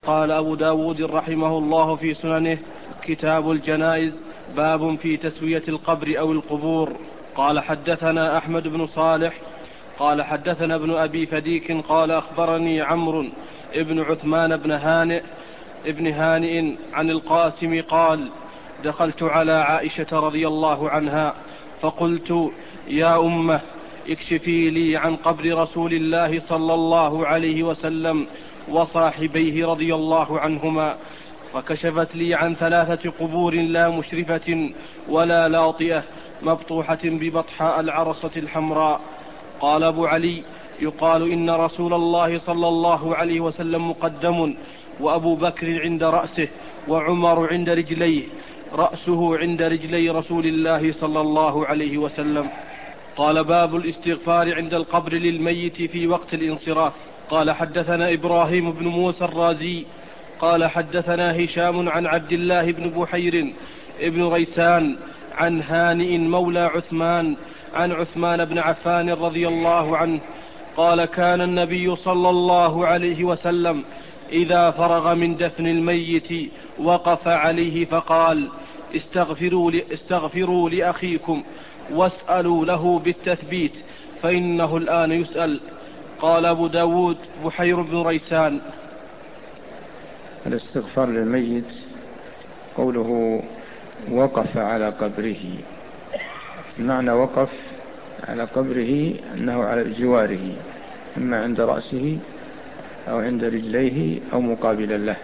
قال أبو داود رحمه الله في سننه: كتاب الجنائز، باب في تسوية القبر أو القبور. قال حدثنا أحمد بن صالح قال حدثنا ابن أبي فديك قال أخبرني عمرو ابن عثمان ابن هانئ عن القاسم قال: دخلت على عائشة رضي الله عنها فقلت: يا أمه، اكشفي لي عن قبر رسول الله صلى الله عليه وسلم وصاحبيه رضي الله عنهما. فكشفت لي عن 3 قبور لا مشرفة ولا لاطئة مبطوحة ببطحاء العرصة الحمراء. قال أبو علي: يقال إن رسول الله صلى الله عليه وسلم مقدم، وأبو بكر عند رأسه، وعمر عند رجليه، رأسه عند رجلي رسول الله صلى الله عليه وسلم. قال: باب الاستغفار عند القبر للميت في وقت الانصراف. قال حدثنا إبراهيم بن موسى الرازي قال حدثنا هشام عن عبد الله بن بحير ابن غيسان عن هانئ مولى عثمان عن عثمان بن عفان رضي الله عنه قال: كان النبي صلى الله عليه وسلم إذا فرغ من دفن الميت وقف عليه فقال: استغفروا لأخيكم واسألوا له بالتثبيت فإنه الآن يسأل. قال أبو داود: بحير بن ريسان. الاستغفار للميت قوله وقف على قبره، معنى وقف على قبره أنه على جواره، إما عند رأسه أو عند رجليه أو مقابلا له.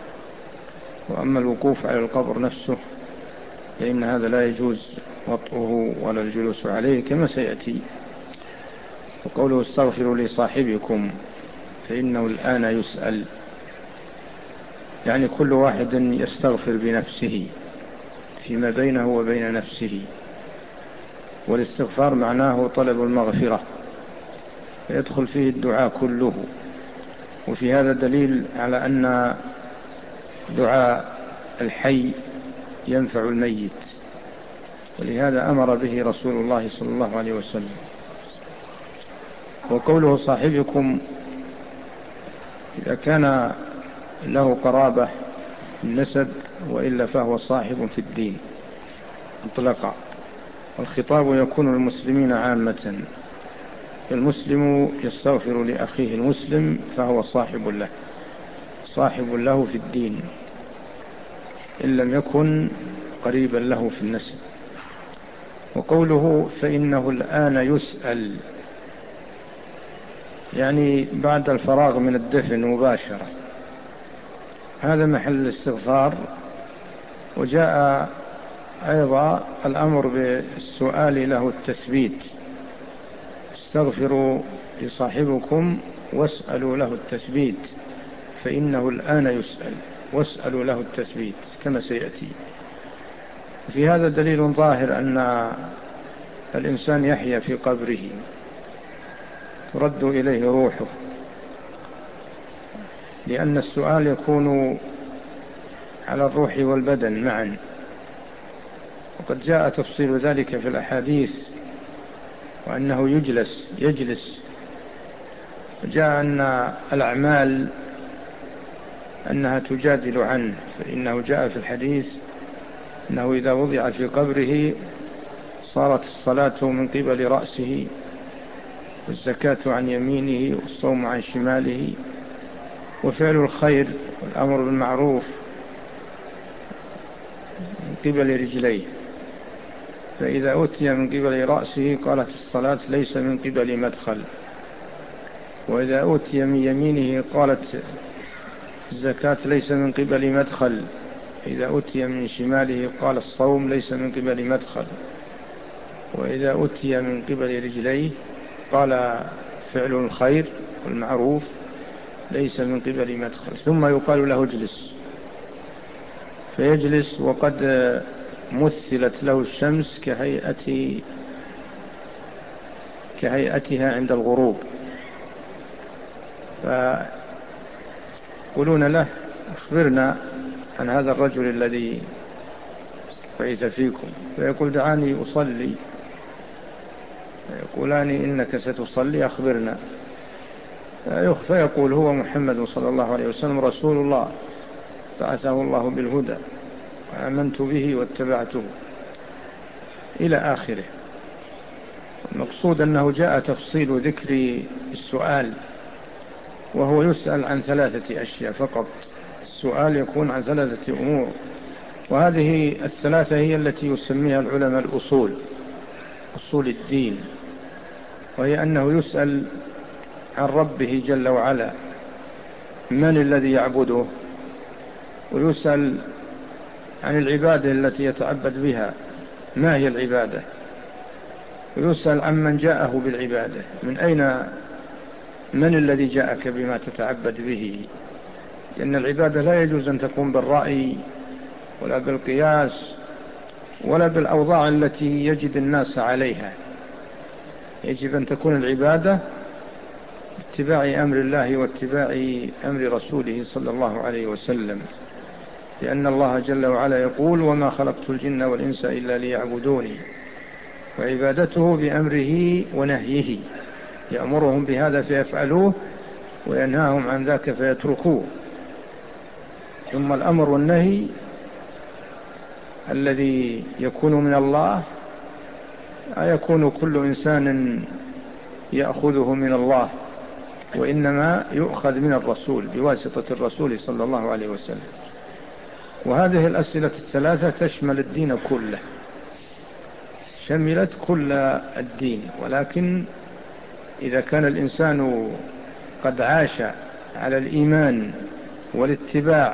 وأما الوقوف على القبر نفسه فإن هذا لا يجوز وطئه ولا الجلوس عليه كما سيأتي. وقوله استغفروا لصاحبكم فإنه الآن يسأل، يعني كل واحد يستغفر بنفسه فيما بينه وبين نفسه. والاستغفار معناه طلب المغفرة، فيدخل فيه الدعاء كله. وفي هذا دليل على أن دعاء الحي ينفع الميت، ولهذا أمر به رسول الله صلى الله عليه وسلم. وقوله صاحبكم إذا كان له قرابة النسب، وإلا فهو صاحب في الدين مطلقا. الخطاب يكون للمسلمين عامة، فالمسلم يستغفر لأخيه المسلم فهو صاحب له في الدين إن لم يكن قريبا له في النسب. وقوله فإنه الآن يسأل، يعني بعد الفراغ من الدفن مباشرة، هذا محل الاستغفار. وجاء أيضا الأمر بالسؤال له التثبيت: استغفروا لصاحبكم واسألوا له التثبيت فإنه الآن يسأل، واسألوا له التثبيت كما سيأتي. في هذا دليل ظاهر أن الإنسان يحيا في قبره، ترد إليه روحه، لأن السؤال يكون على الروح والبدن معا. وقد جاء تفصيل ذلك في الأحاديث، وأنه يجلس. جاء أن الأعمال أنها تجادل عنه، فإنه جاء في الحديث أنه إذا وضع في قبره صارت الصلاة من قبل رأسه، والزكاة عن يمينه، والصوم عن شماله، وفعل الخير والأمر بالمعروف من قبل رجليه. فإذا أتي من قبل رأسه قالت الصلاة ليس من قبل مدخل، وإذا أوتي من يمينه قالت الزكاة ليس من قبل مدخل، إذا أوتي من شماله قال الصوم ليس من قبل مدخل، وإذا أوتي من قبل رجليه قال فعل الخير والمعروف ليس من قبل مدخل. ثم يقال له اجلس، فيجلس، وقد مثلت له الشمس كهيئتها عند الغروب. فيقولون له أخبرنا عن هذا الرجل الذي بعث فيكم، فيقول دعاني أصلي، فيقولان إنك ستصلي أخبرنا. فيقول هو محمد صلى الله عليه وسلم رسول الله بعثه الله بالهدى وآمنت به واتبعته إلى آخره. المقصود أنه جاء تفصيل ذكر السؤال، وهو يسأل عن 3 أشياء فقط. السؤال يكون عن 3 أمور، وهذه ال3 هي التي يسميها العلماء أصول الدين، وهي أنه يسأل عن ربه جل وعلا من الذي يعبده، ويسأل عن العبادة التي يتعبد بها ما هي العبادة، ويسأل عن من جاءه بالعبادة من الذي جاءك بما تتعبد به، لأن العبادة لا يجوز أن تكون بالرأي ولا بالقياس ولا بالأوضاع التي يجد الناس عليها. يجب أن تكون العبادة اتباع أمر الله واتباع أمر رسوله صلى الله عليه وسلم، لأن الله جل وعلا يقول وما خلقت الجن والإنس إلا ليعبدوني، وعبادته بأمره ونهيه، يأمرهم بهذا فيفعلوه وينهاهم عن ذاك فيتركوه. ثم الأمر والنهي الذي يكون من الله يكون كل إنسان يأخذه من الله، وإنما يؤخذ من الرسول بواسطة الرسول صلى الله عليه وسلم. وهذه الأسئلة ال3 تشمل الدين كله، شملت كل الدين. ولكن إذا كان الإنسان قد عاش على الإيمان والاتباع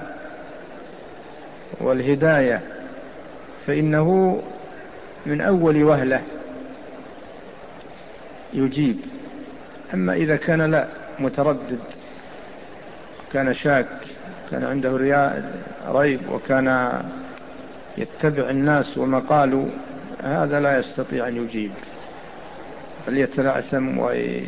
والهداية فإنه من أول وهلة يجيب. أما إذا كان لا متردد، كان شاك، كان عنده ريب، وكان يتبع الناس وما قالوا، هذا لا يستطيع أن يجيب، بل يتلعثم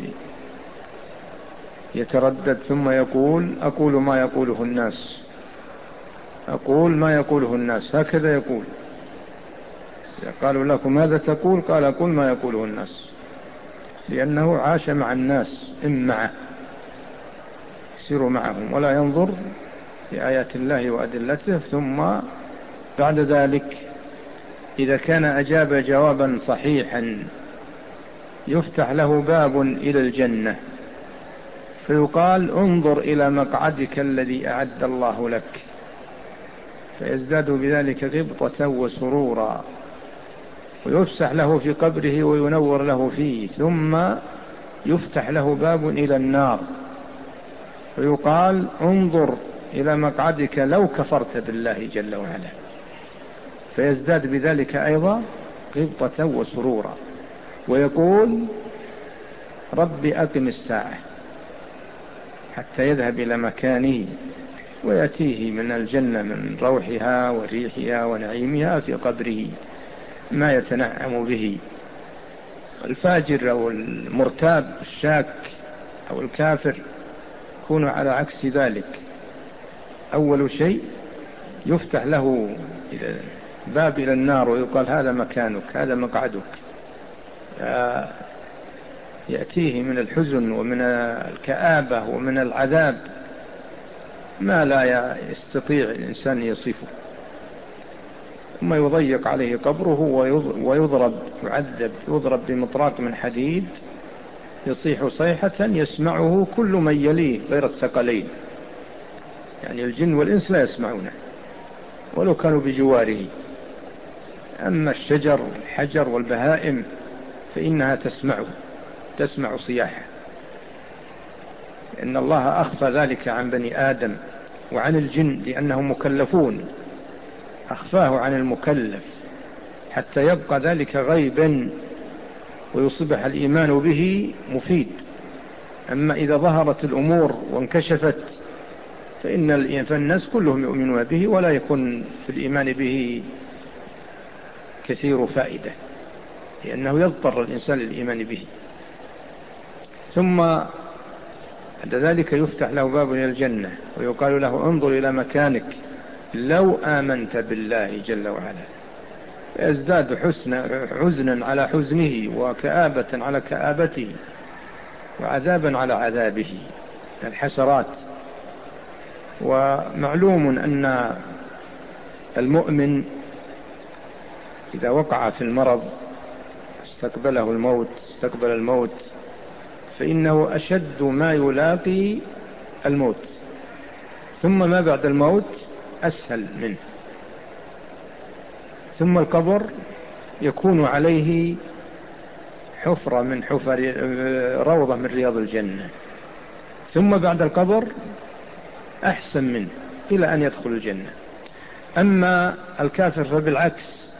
ويتردد ثم يقول أقول ما يقوله الناس، أقول ما يقوله الناس، هكذا يقول. إذا قالوا لكم ماذا تقول؟ قال أقول ما يقوله الناس، لأنه عاش مع الناس معه، يسير معهم ولا ينظر لآيات الله وأدلته. ثم بعد ذلك إذا كان أجاب جوابا صحيحا يفتح له باب إلى الجنة، فيقال انظر إلى مقعدك الذي أعد الله لك، فيزداد بذلك غبطة وسرورا، ويفسح له في قبره وينور له فيه. ثم يفتح له باب إلى النار، فيقال انظر إلى مقعدك لو كفرت بالله جل وعلا، فيزداد بذلك أيضا غبطة وسرورا، ويقول رب أقم الساعة، حتى يذهب إلى مكانه ويأتيه من الجنة من روحها وريحها ونعيمها في قبره ما يتنعم به. الفاجر أو المرتاب الشاك أو الكافر يكون على عكس ذلك. أول شيء يفتح له باب إلى النار ويقال هذا مكانك، هذا مقعدك، يأتيه من الحزن ومن الكآبة ومن العذاب ما لا يستطيع الإنسان يصفه. ثم يضيق عليه قبره ويضرب، يعذب، يضرب بمطراق من حديد يصيح صيحة يسمعه كل من يليه غير الثقلين، يعني الجن والإنس لا يسمعونه ولو كانوا بجواره. أما الشجر والحجر والبهائم فإنها تسمع صياحه، إن الله أخفى ذلك عن بني آدم وعن الجن لأنهم مكلفون، أخفاه عن المكلف حتى يبقى ذلك غيبا ويصبح الإيمان به مفيد. أما إذا ظهرت الأمور وانكشفت فالناس كلهم يؤمنون به ولا يكون في الإيمان به كثير فائدة، لأنه يضطر الإنسان للإيمان به. ثم بعد ذلك يفتح له باب إلى الجنة ويقال له انظر إلى مكانك لو آمنت بالله جل وعلا، فيزداد حزنا على حزنه وكآبة على كآبته وعذابا على عذابه. الحسرات. ومعلوم أن المؤمن إذا وقع في المرض استقبل الموت فإنه أشد ما يلاقي الموت، ثم ما بعد الموت أسهل منه، ثم القبر يكون عليه حفرة من حفر روضة من رياض الجنة، ثم بعد القبر أحسن منه إلى أن يدخل الجنة. أما الكافر فبالعكس،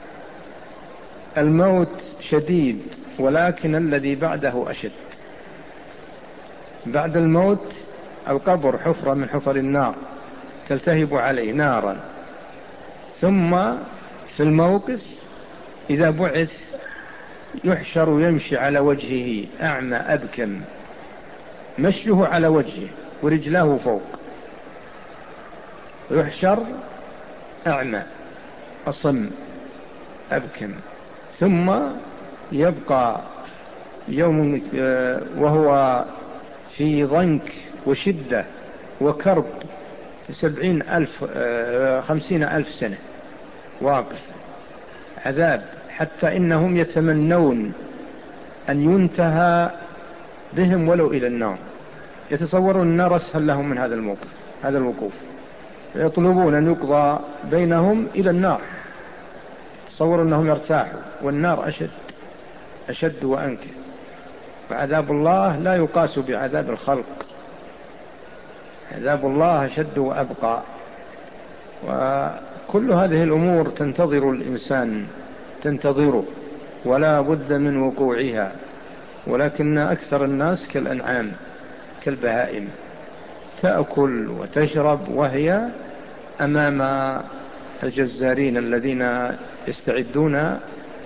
الموت شديد ولكن الذي بعده أشد. بعد الموت القبر حفرة من حفر النار تلتهب عليه نارا، ثم في الموقف إذا بعث يحشر ويمشي على وجهه أعمى أبكم، مشيه على وجهه ورجلاه فوق، يحشر أعمى أصم أبكم، ثم يبقى يوم وهو في ضنك وشدة وكرب 50,000 سنة واقف عذاب، حتى إنهم يتمنون أن ينتهى بهم ولو إلى النار، يتصورون النار أسهل لهم من هذا الوقوف، يطلبون أن يقضى بينهم إلى النار، تصوروا أنهم يرتاحوا، والنار أشد وأنكى. وعذاب الله لا يقاس بعذاب الخلق، عذاب الله أشد وأبقى. وكل هذه الأمور تنتظر الإنسان، تنتظره ولا بد من وقوعها، ولكن أكثر الناس كالأنعام كالبهائم، تأكل وتشرب وهي أمام الجزارين الذين يستعدون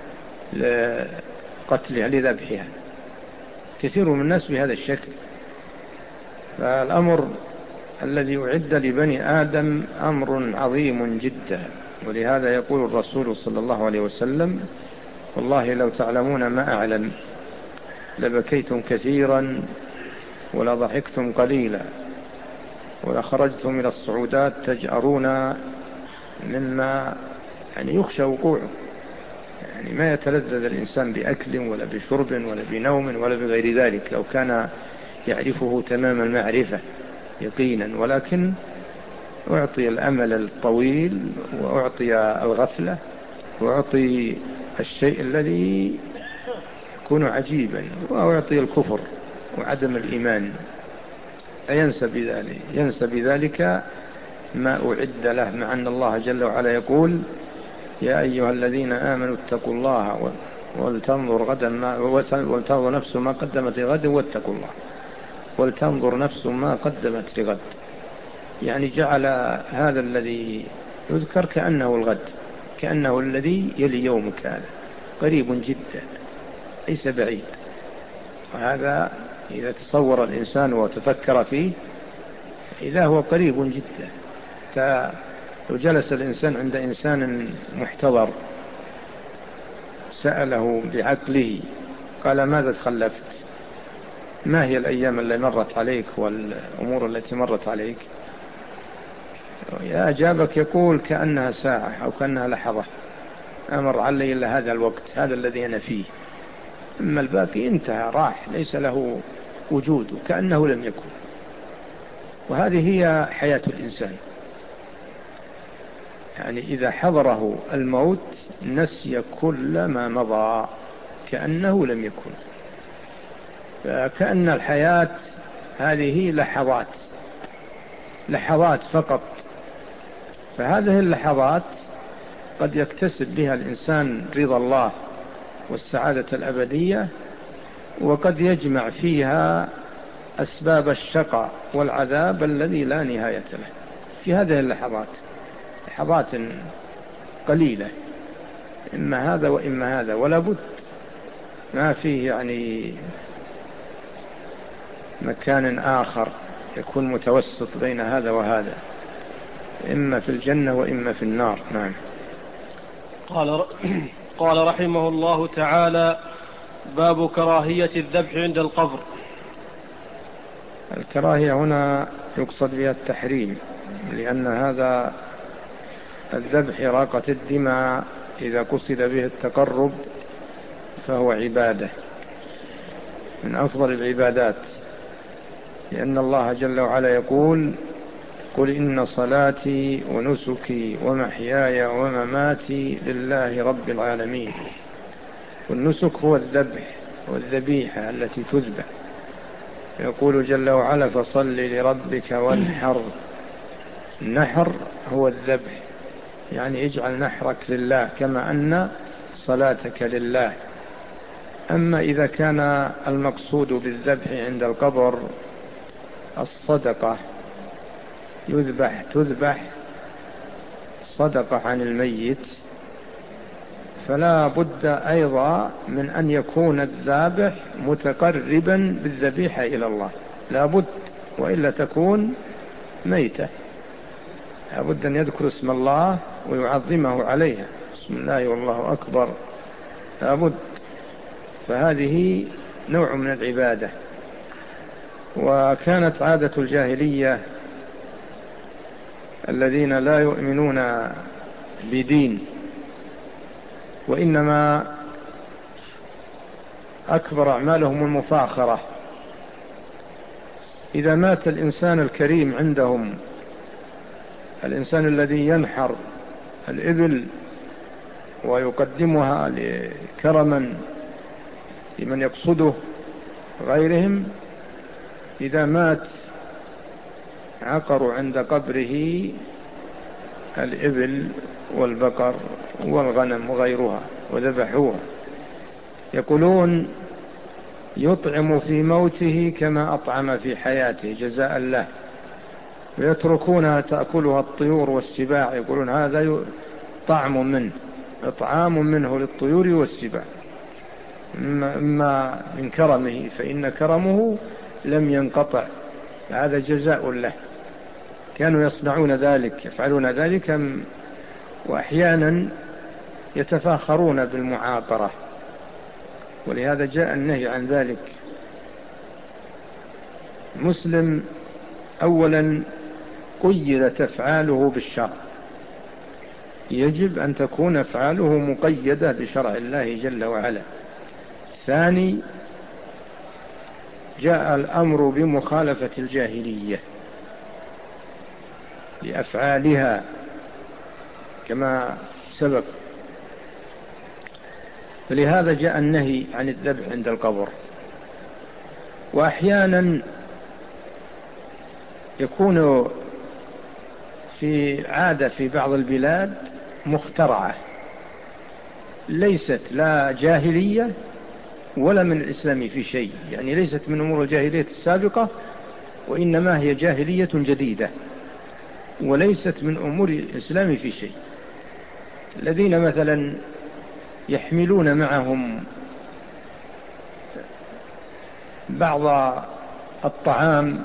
لقتلها لذبحها. كثير من الناس بهذا الشكل. فالأمر الذي أعد لبني آدم أمر عظيم جدا، ولهذا يقول الرسول صلى الله عليه وسلم: والله لو تعلمون ما أعلم لبكيتم كثيرا ولضحكتم قليلا ولخرجتم إلى الصعودات تجأرون مما يخشى وقوعه. ما يتلذذ الإنسان بأكل ولا بشرب ولا بنوم ولا بغير ذلك لو كان يعرفه تمام المعرفة يقينا، ولكن أعطي الأمل الطويل وأعطي الغفلة وأعطي الشيء الذي يكون عجيبا، وأعطي الكفر وعدم الإيمان، ينسى بذلك ما أعد له، مع أن الله جل وعلا يقول: يا أيها الذين آمنوا اتقوا الله ولتنظر نفس ما قدمت لغد واتقوا الله ولتنظر نفس ما قدمت لغد. جعل هذا الذي يذكر كأنه الغد، كأنه الذي يلي يومك، هذا قريب جدا ليس بعيد. وهذا إذا تصور الإنسان وتفكر فيه إذا هو قريب جدا. لو جلس الإنسان عند إنسان محتضر سأله بعقله قال: ماذا تخلفت؟ ما هي الأيام التي مرت عليك والأمور التي مرت عليك؟ أجابك يقول: كأنها ساعة أو كأنها لحظة، أمر علي إلا هذا الوقت، هذا الذي أنا فيه، أما الباقي انتهى راح، ليس له وجود، كأنه لم يكن. وهذه هي حياة الإنسان، إذا حضره الموت نسي كل ما مضى كأنه لم يكن. فكأن الحياة هذه لحظات فقط، فهذه اللحظات قد يكتسب بها الإنسان رضا الله والسعادة الأبدية، وقد يجمع فيها أسباب الشقاء والعذاب الذي لا نهاية له. في هذه اللحظات لحظات قليلة، إما هذا وإما هذا، ولا بد، ما فيه مكان آخر يكون متوسط بين هذا وهذا، إما في الجنة وإما في النار. نعم. قال رحمه الله تعالى: باب كراهية الذبح عند القبر. الكراهية هنا يقصد بها التحريم، لأن هذا الذبح إراقة الدماء إذا قصد به التقرب فهو عبادة من أفضل العبادات، لأن الله جل وعلا يقول: قل إن صلاتي ونسكي ومحياي ومماتي لله رب العالمين. والنسك هو الذبح والذبيحة التي تذبح. يقول جل وعلا: فصل لربك وانحر. النحر هو الذبح، يعني اجعل نحرك لله كما أن صلاتك لله. أما إذا كان المقصود بالذبح عند القبر الصدقة، تذبح صدقة عن الميت، فلا بد أيضا من أن يكون الذابح متقربا بالذبيحة إلى الله، لا بد، وإلا تكون ميتة. لا بد أن يذكر اسم الله ويعظمه عليها، بسم الله والله أكبر، لا بد. فهذه نوع من العبادة. وكانت عادة الجاهلية الذين لا يؤمنون بدين وإنما أكبر أعمالهم المفاخرة، إذا مات الإنسان الكريم عندهم، الإنسان الذي ينحر الإبل ويقدمها كرما لمن يقصده غيرهم، إذا مات عقروا عند قبره الإبل والبقر والغنم وغيرها وذبحوها. يقولون: يطعم في موته كما أطعم في حياته جزاء له، ويتركونها تأكلها الطيور والسباع. يقولون: هذا طعم منه، إطعام منه للطيور والسباع، إما من كرمه فإن كرمه لم ينقطع، هذا جزاء له. كانوا يصنعون ذلك، يفعلون ذلك، وأحيانا يتفاخرون بالمعاقرة، ولهذا جاء النهي عن ذلك. مسلم أولا قيدت أفعاله بالشرع، يجب أن تكون أفعاله مقيدة بشرع الله جل وعلا. ثاني، جاء الأمر بمخالفة الجاهلية لأفعالها كما سبق، فلهذا جاء النهي عن الذبح عند القبر. وأحيانا يكون في عادة في بعض البلاد مخترعة، ليست لا جاهلية ولا من الإسلام في شيء، يعني ليست من أمور الجاهلية السابقة، وإنما هي جاهلية جديدة وليست من أمور الإسلام في شيء. الذين مثلا يحملون معهم بعض الطعام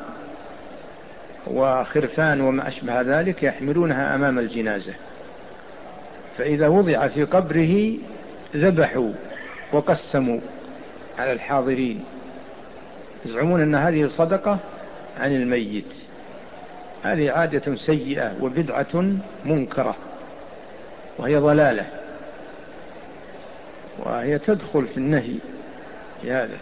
وخرفان وما أشبه ذلك، يحملونها أمام الجنازة، فإذا وضع في قبره ذبحوا وقسموا على الحاضرين، يزعمون أن هذه صدقة عن الميت. هذه عادة سيئة وبدعة منكرة، وهي ضلالة، وهي تدخل في النهي في هذا.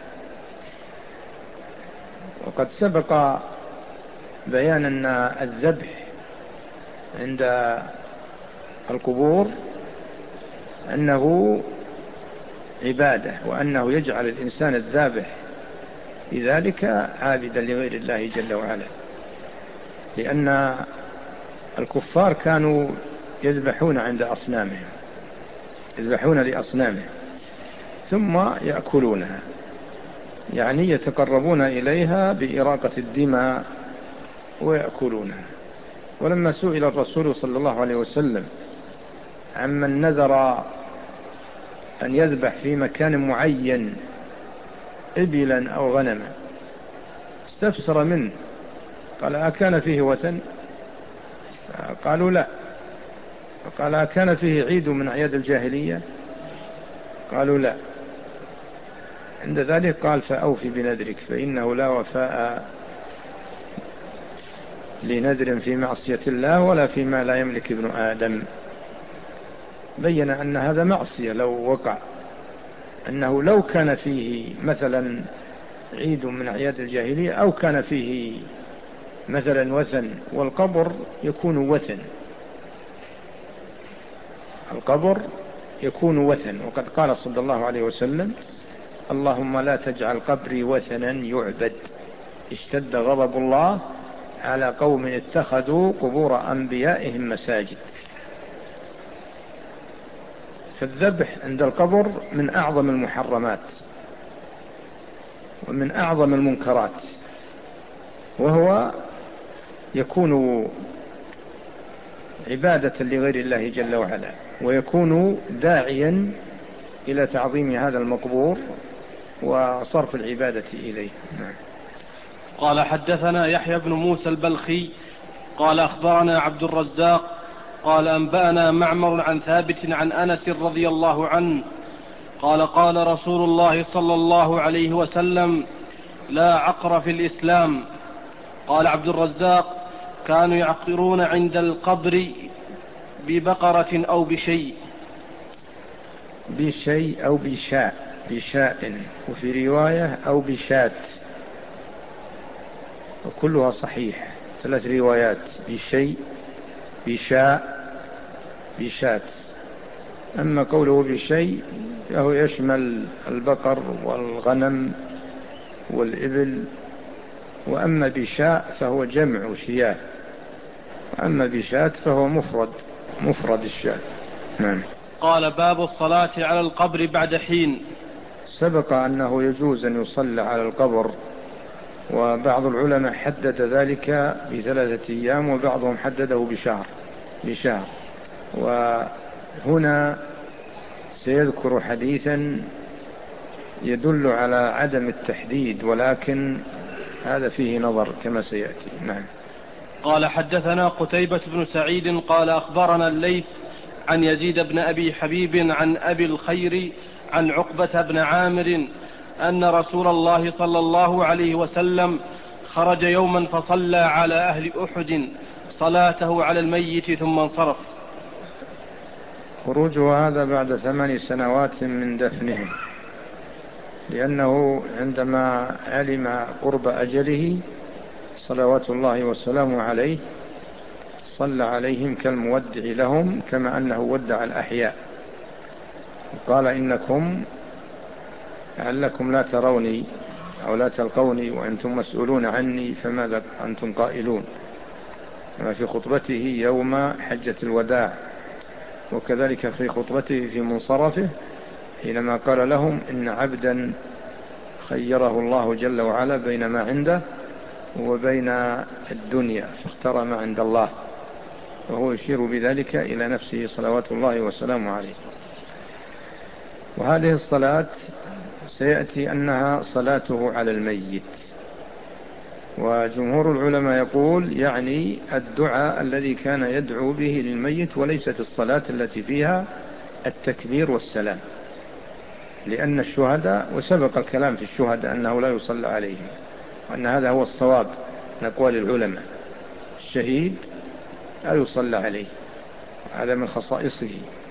وقد سبق بيان أن الذبح عند القبور أنه عبادة، وأنه يجعل الإنسان الذابح لذلك عابدا لغير الله جل وعلا، لأن الكفار كانوا يذبحون عند أصنامهم، يذبحون لأصنامهم ثم يأكلونها، يعني يتقربون إليها بإراقة الدماء ويأكلونها. ولما سئل الرسول صلى الله عليه وسلم عمن نذر أن يذبح في مكان معين إبلا أو غنما، استفسر منه، قال: أكان فيه وثن؟ قالوا: لا. قال: أكان فيه عيد من أعياد الجاهلية؟ قالوا: لا. عند ذلك قال: فأوفي بنذرك، فإنه لا وفاء لنذر في معصية الله ولا فيما لا يملك ابن آدم. بين أن هذا معصية لو وقع، أنه لو كان فيه مثلا عيد من أعياد الجاهلية أو كان فيه مثلا وثن، والقبر يكون وثن، القبر يكون وثن. وقد قال صلى الله عليه وسلم: اللهم لا تجعل قبري وثنا يعبد. اشتد غضب الله على قوم اتخذوا قبور أنبيائهم مساجد. فالذبح عند القبر من أعظم المحرمات ومن أعظم المنكرات، وهو يكون عبادة لغير الله جل وعلا، ويكون داعيا إلى تعظيم هذا المقبور وصرف العبادة إليه. قال حدثنا يحيى بن موسى البلخي قال أخبرنا عبد الرزاق قال أنبأنا معمر عن ثابت عن أنس رضي الله عنه قال قال رسول الله صلى الله عليه وسلم: لا عقر في الإسلام. قال عبد الرزاق: كانوا يعقرون عند القبر ببقرة أو بشيء. بشيء أو بشاء، وفي رواية أو بشات، وكلها صحيح، 3 روايات: بشيء، بشاء، بشات. أما قوله بشيء فهو يشمل البقر والغنم والإبل، وأما بشاء فهو جمع شياه، وأما بشات فهو مفرد الشاة. نعم. قال: باب الصلاة على القبر بعد حين. سبق أنه يجوز أن يصلى على القبر، وبعض العلماء حدد ذلك ب3 أيام، وبعضهم حدده بشهر. وهنا سيذكر حديثا يدل على عدم التحديد، ولكن هذا فيه نظر كما سيأتي. نعم. قال حدثنا قتيبة بن سعيد قال أخبرنا الليث عن يزيد بن أبي حبيب عن أبي الخير عن عقبة بن عامر أن رسول الله صلى الله عليه وسلم خرج يوما فصلى على أهل أحد صلاته على الميت ثم انصرف. خروجه هذا بعد 8 سنوات من دفنهم، لأنه عندما علم قرب أجله صلوات الله وسلامه عليه صلى عليهم كالمودع لهم، كما أنه ودع الأحياء، وقال: إنكم لعلكم لا تروني أو لا تلقوني وأنتم مسؤولون عني، فماذا أنتم قائلون؟ كما في خطبته يوم حجة الوداع، وكذلك في خطبته في منصرفه حينما قال لهم: إن عبدا خيره الله جل وعلا بين ما عنده وبين الدنيا فاختار ما عند الله، وهو يشير بذلك إلى نفسه صلوات الله وسلامه عليه. وهذه الصلاة سيأتي أنها صلاته على الميت، وجمهور العلماء يقول يعني الدعاء الذي كان يدعو به للميت، وليست الصلاة التي فيها التكبير والسلام، لأن الشهداء، وسبق الكلام في الشهداء أنه لا يصلى عليهم، وأن هذا هو الصواب من أقوال العلماء، الشهيد لا يصلى عليه، هذا من خصائصه،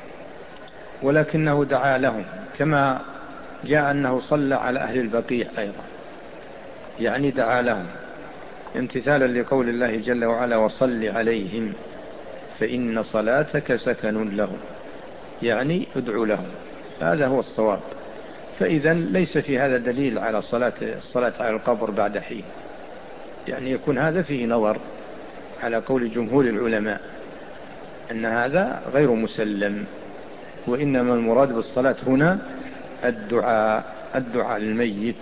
ولكنه دعا لهم، كما جاء أنه صلى على أهل البقيع أيضا، يعني دعا لهم امتثالا لقول الله جل وعلا: وصل عليهم فإن صلاتك سكن لهم، يعني ادعو لهم، هذا هو الصواب. فإذا ليس في هذا دليل على الصلاة على القبر بعد حين، يعني يكون هذا فيه نظر على قول جمهور العلماء أن هذا غير مسلم، وإنما المراد بالصلاة هنا الدعاء للميت.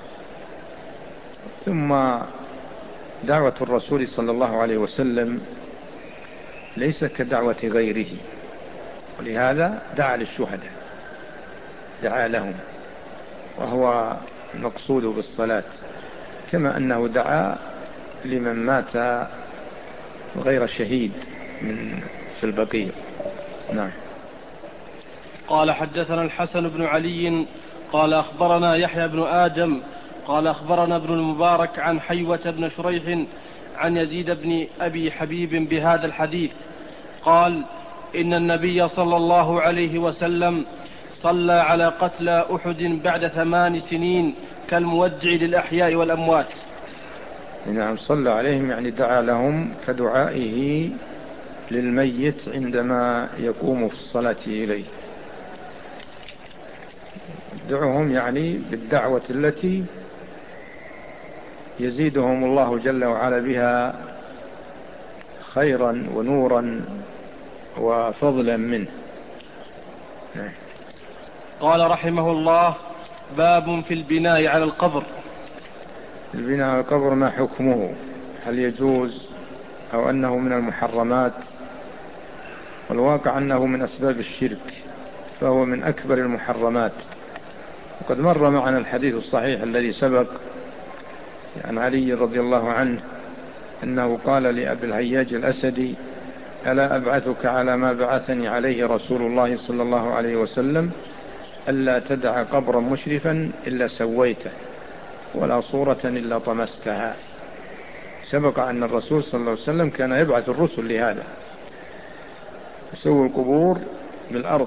ثم دعوة الرسول صلى الله عليه وسلم ليس كدعوة غيره، ولهذا دعا للشهداء، دعا لهم، وهو المقصود بالصلاة، كما أنه دعا لمن مات غير شهيد في البقيع. نعم. قال حدثنا الحسن بن علي قال أخبرنا يحيى بن آدم قال أخبرنا ابن المبارك عن حيوة بن شريح عن يزيد بن أبي حبيب بهذا الحديث قال إن النبي صلى الله عليه وسلم صلى على قتلى أحد بعد 8 سنين كالمودع للأحياء والأموات. نعم، صلى عليهم يعني دعا لهم كدعائه للميت عندما يقوم في الصلاة إليه. دعوهم يعني بالدعوة التي يزيدهم الله جل وعلا بها خيرا ونورا وفضلا منه. قال رحمه الله: باب في البناء على القبر. البناء على القبر ما حكمه؟ هل يجوز أو أنه من المحرمات؟ والواقع أنه من أسباب الشرك، فهو من أكبر المحرمات. وقد مر معنا الحديث الصحيح الذي سبق عن علي رضي الله عنه أنه قال لأبي الهياج الأسدي: ألا أبعثك على ما بعثني عليه رسول الله صلى الله عليه وسلم، ألا تدع قبرا مشرفا إلا سويته ولا صورة إلا طمستها. سبق أن الرسول صلى الله عليه وسلم كان يبعث الرسل لهذا، يسوي القبور بالأرض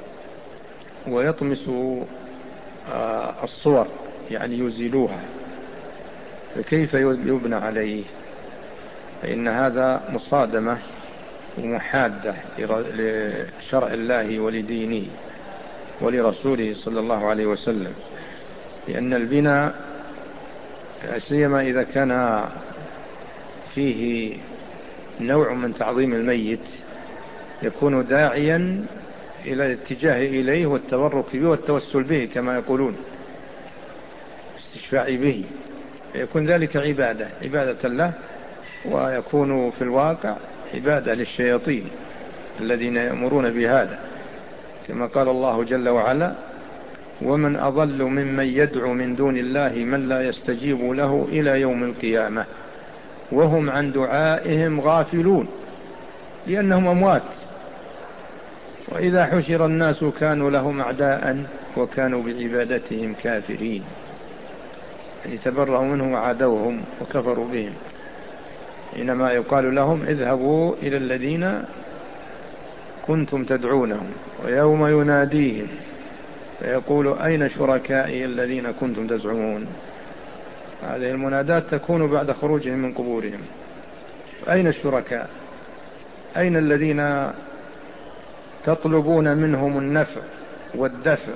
ويطمس الصور، يعني يزيلوها، فكيف يبنى عليه؟ فإن هذا مصادمة ومحادة لشرع الله ولدينه ولرسوله صلى الله عليه وسلم. لأن البناء سيما إذا كان فيه نوع من تعظيم الميت يكون داعيا إلى الاتجاه إليه والتبرك به والتوسل به كما يقولون، استشفاع به، يكون ذلك عبادة له، ويكون في الواقع عبادة للشياطين الذين يأمرون بهذا، كما قال الله جل وعلا: ومن أضل ممن يدعو من دون الله من لا يستجيب له إلى يوم القيامة وهم عن دعائهم غافلون لأنهم أموات، وإذا حشر الناس كانوا لهم أعداء وكانوا بعبادتهم كافرين، يعني تبرأوا منهم وعادوهم وكفروا بهم، إنما يقال لهم: اذهبوا إلى الذين كنتم تدعونهم، ويوم يناديهم فيقول: أين شركائي الذين كنتم تزعمون. هذه المنادات تكون بعد خروجهم من قبورهم: أين الشركاء؟ أين الذين تطلبون منهم النفع والدفع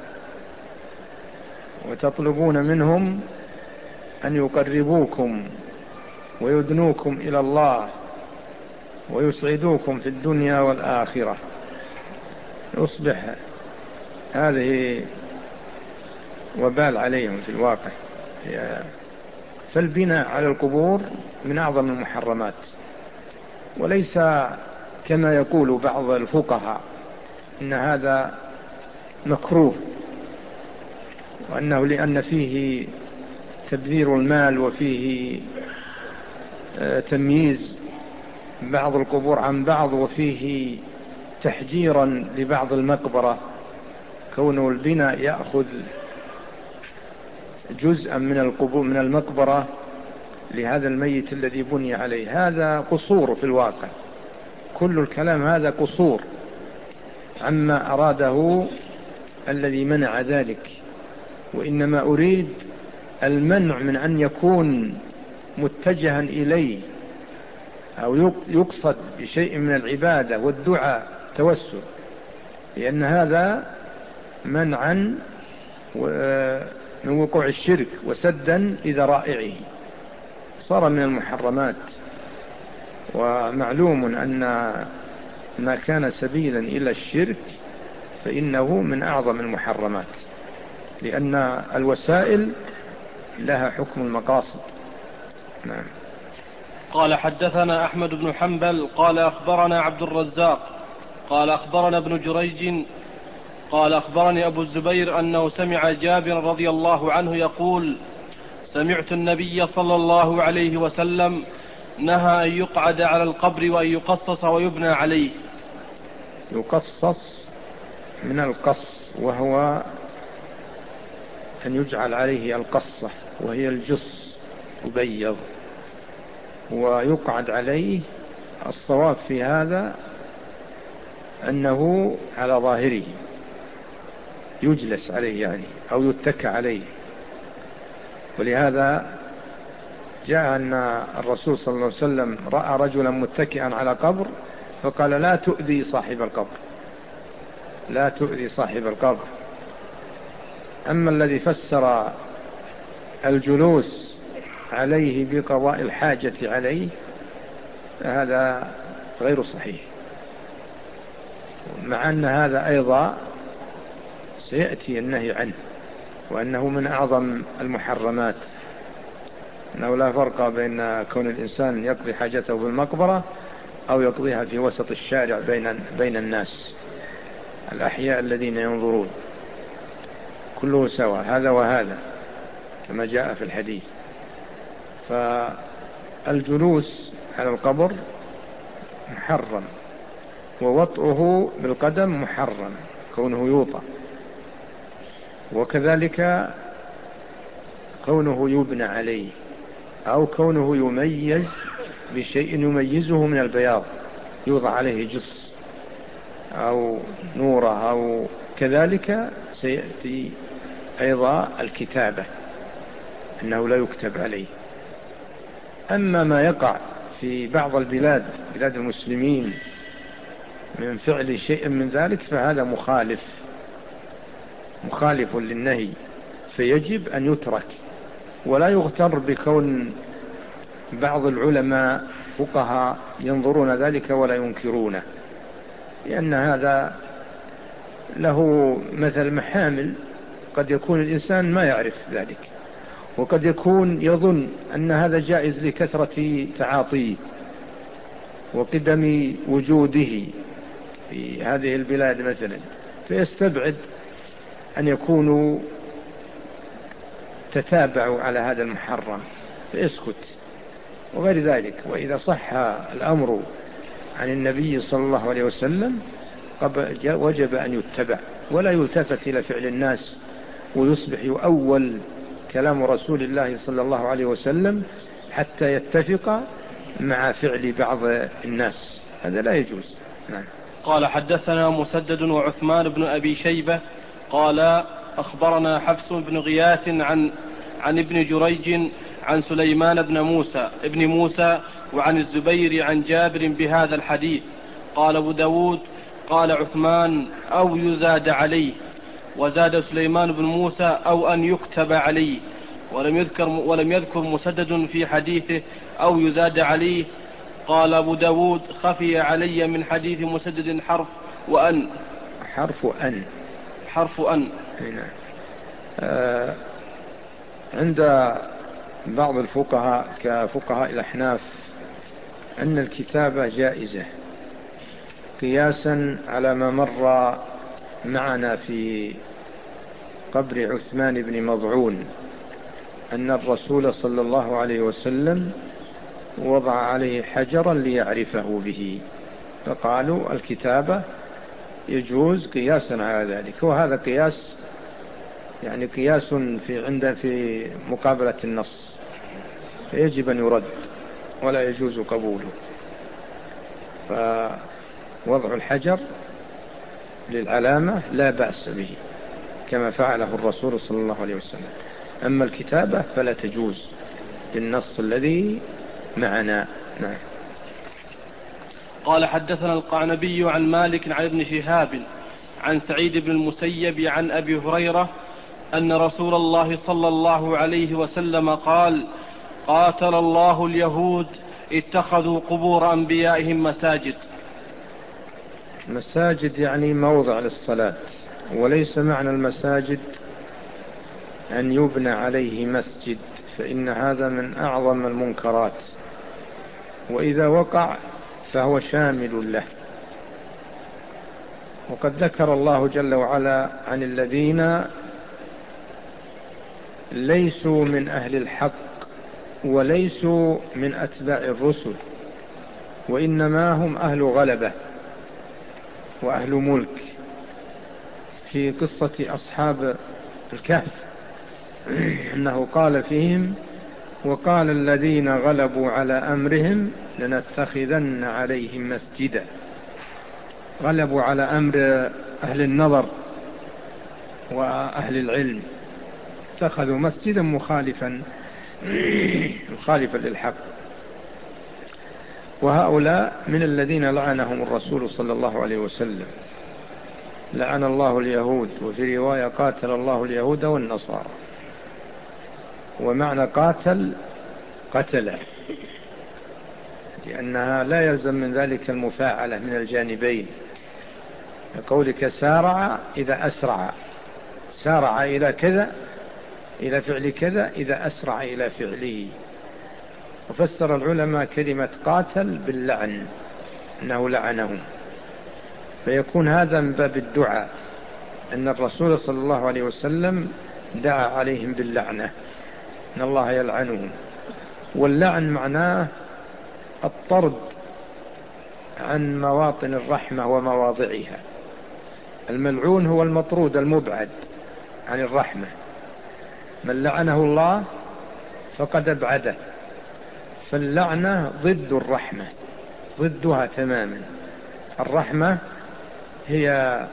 وتطلبون منهم أن يقربوكم ويدنوكم إلى الله ويسعدوكم في الدنيا والآخرة؟ يصبح هذه وبال عليهم في الواقع. فالبناء على القبور من أعظم المحرمات، وليس كما يقول بعض الفقهاء إن هذا مكروه، وأنه لأن فيه تبذير المال وفيه تمييز بعض القبور عن بعض وفيه تحجيرا لبعض المقبرة، كونه البناء يأخذ جزءا من القبور من المقبرة لهذا الميت الذي بني عليه. هذا قصور في الواقع، كل الكلام هذا قصور عما أراده الذي منع ذلك، وإنما أريد المنع من أن يكون متجها إليه أو يقصد بشيء من العبادة والدعاء توسل، لأن هذا منعا من وقوع الشرك وسدا لذرائعه، صار من المحرمات. ومعلوم أن ما كان سبيلا إلى الشرك فإنه من أعظم المحرمات، لأن الوسائل لها حكم المقاصد. نعم. قال: حدثنا أحمد بن حنبل قال أخبرنا عبد الرزاق قال أخبرنا ابن جريج قال أخبرني أبو الزبير أنه سمع جابر رضي الله عنه يقول: سمعت النبي صلى الله عليه وسلم نهى أن يقعد على القبر وأن يقصص ويبنى عليه. يقصص من القص، وهو أن يجعل عليه القصة وهي الجص يبيض، ويقعد عليه، الصواب في هذا أنه على ظاهره يجلس عليه يعني أو يتكى عليه. ولهذا جاء أن الرسول صلى الله عليه وسلم رأى رجلا متكئا على قبر فقال لا تؤذي صاحب القبر، لا تؤذي صاحب القبر. أما الذي فسر الجلوس عليه بقضاء الحاجة عليه فهذا غير صحيح، مع أن هذا أيضا سيأتي النهي عنه، وأنه من أعظم المحرمات، أنه لا فرق بين كون الإنسان يقضي حاجته بالمقبرة أو يقضيها في وسط الشارع بين الناس الأحياء الذين ينظرون، كله سواء هذا وهذا كما جاء في الحديث. فالجلوس على القبر محرم، ووطئه بالقدم محرم كونه يوطأ، وكذلك كونه يبنى عليه أو كونه يميز بشيء يميزه من البياض، يوضع عليه جص أو نورة، أو كذلك سيأتي أيضا الكتابة أنه لا يكتب عليه. أما ما يقع في بعض البلاد، بلاد المسلمين، من فعل شيء من ذلك فهذا مخالف للنهي، فيجب أن يترك، ولا يغتر بكون بعض العلماء فقهاء ينظرون ذلك ولا ينكرونه، لأن هذا له مثل محامل، قد يكون الإنسان ما يعرف ذلك، وقد يكون يظن أن هذا جائز لكثرة تعاطيه وقدم وجوده في هذه البلاد مثلا، فيستبعد أن يكونوا تتابعوا على هذا المحرم فيسكت وغير ذلك. وإذا صح الأمر عن النبي صلى الله عليه وسلم وجب أن يتبع ولا يلتفت إلى فعل الناس، ويصبح يؤول كلام رسول الله صلى الله عليه وسلم حتى يتفق مع فعل بعض الناس، هذا لا يجوز. نعم. قال حدثنا مسدد وعثمان بن أبي شيبة قال أخبرنا حفص بن غياث عن ابن جريج عن سليمان ابن موسى وعن الزبير عن جابر بهذا الحديث. قال أبو داود قال عثمان أو يزاد عليه، وزاد سليمان بن موسى أو أن يكتب عليه، ولم يذكر مسدد في حديثه أو يزاد عليه. قال أبو داود خفي علي من حديث مسدد حرف أن. هنا. عند بعض الفقهاء كفقهاء الأحناف أن الكتابة جائزة قياسا على ما مر معنا في قبر عثمان بن مضعون، أن الرسول صلى الله عليه وسلم وضع عليه حجرا ليعرفه به، فقالوا الكتابة يجوز قياسا على ذلك، وهذا قياس يعني قياس في مقابلة النص، فيجب أن يرد ولا يجوز قبوله. فوضع الحجر للعلامة لا بأس به كما فعله الرسول صلى الله عليه وسلم، أما الكتابة فلا تجوز بالنص الذي معنا. نعم. قال حدثنا القعنبي عن مالك عن ابن شهاب عن سعيد بن المسيب عن أبي هريرة أن رسول الله صلى الله عليه وسلم قال: قاتل الله اليهود اتخذوا قبور أنبيائهم مساجد يعني موضع للصلاة، وليس معنى المساجد أن يبنى عليه مسجد، فإن هذا من أعظم المنكرات، وإذا وقع فهو شامل له. وقد ذكر الله جل وعلا عن الذين ليسوا من أهل الحق وليسوا من أتباع الرسل، وإنما هم أهل غلبة وأهل ملك، في قصة أصحاب الكهف أنه قال فيهم وقال الذين غلبوا على أمرهم لنتخذن عليهم مسجدا. غلبوا على أمر أهل النظر وأهل العلم، اتخذوا مسجدا مخالفا للحق. وهؤلاء من الذين لعنهم الرسول صلى الله عليه وسلم، لعن الله اليهود، وفي رواية قاتل الله اليهود والنصارى. ومعنى قتل لأنها لا يلزم من ذلك المفاعلة من الجانبين، كقولك سارع إذا أسرع، سارع إلى كذا، إلى فعل كذا، إذا أسرع إلى فعله. وفسر العلماء كلمة قاتل باللعن، أنه لعنهم، فيكون هذا من باب الدعاء، أن الرسول صلى الله عليه وسلم دعا عليهم باللعنة، أن الله يلعنهم. واللعن معناه الطرد عن مواطن الرحمة ومواضعها. الملعون هو المطرود المبعد عن الرحمة، من لعنه الله فقد أبعده. فاللعنة ضد الرحمة، ضدها تماما. الرحمة هي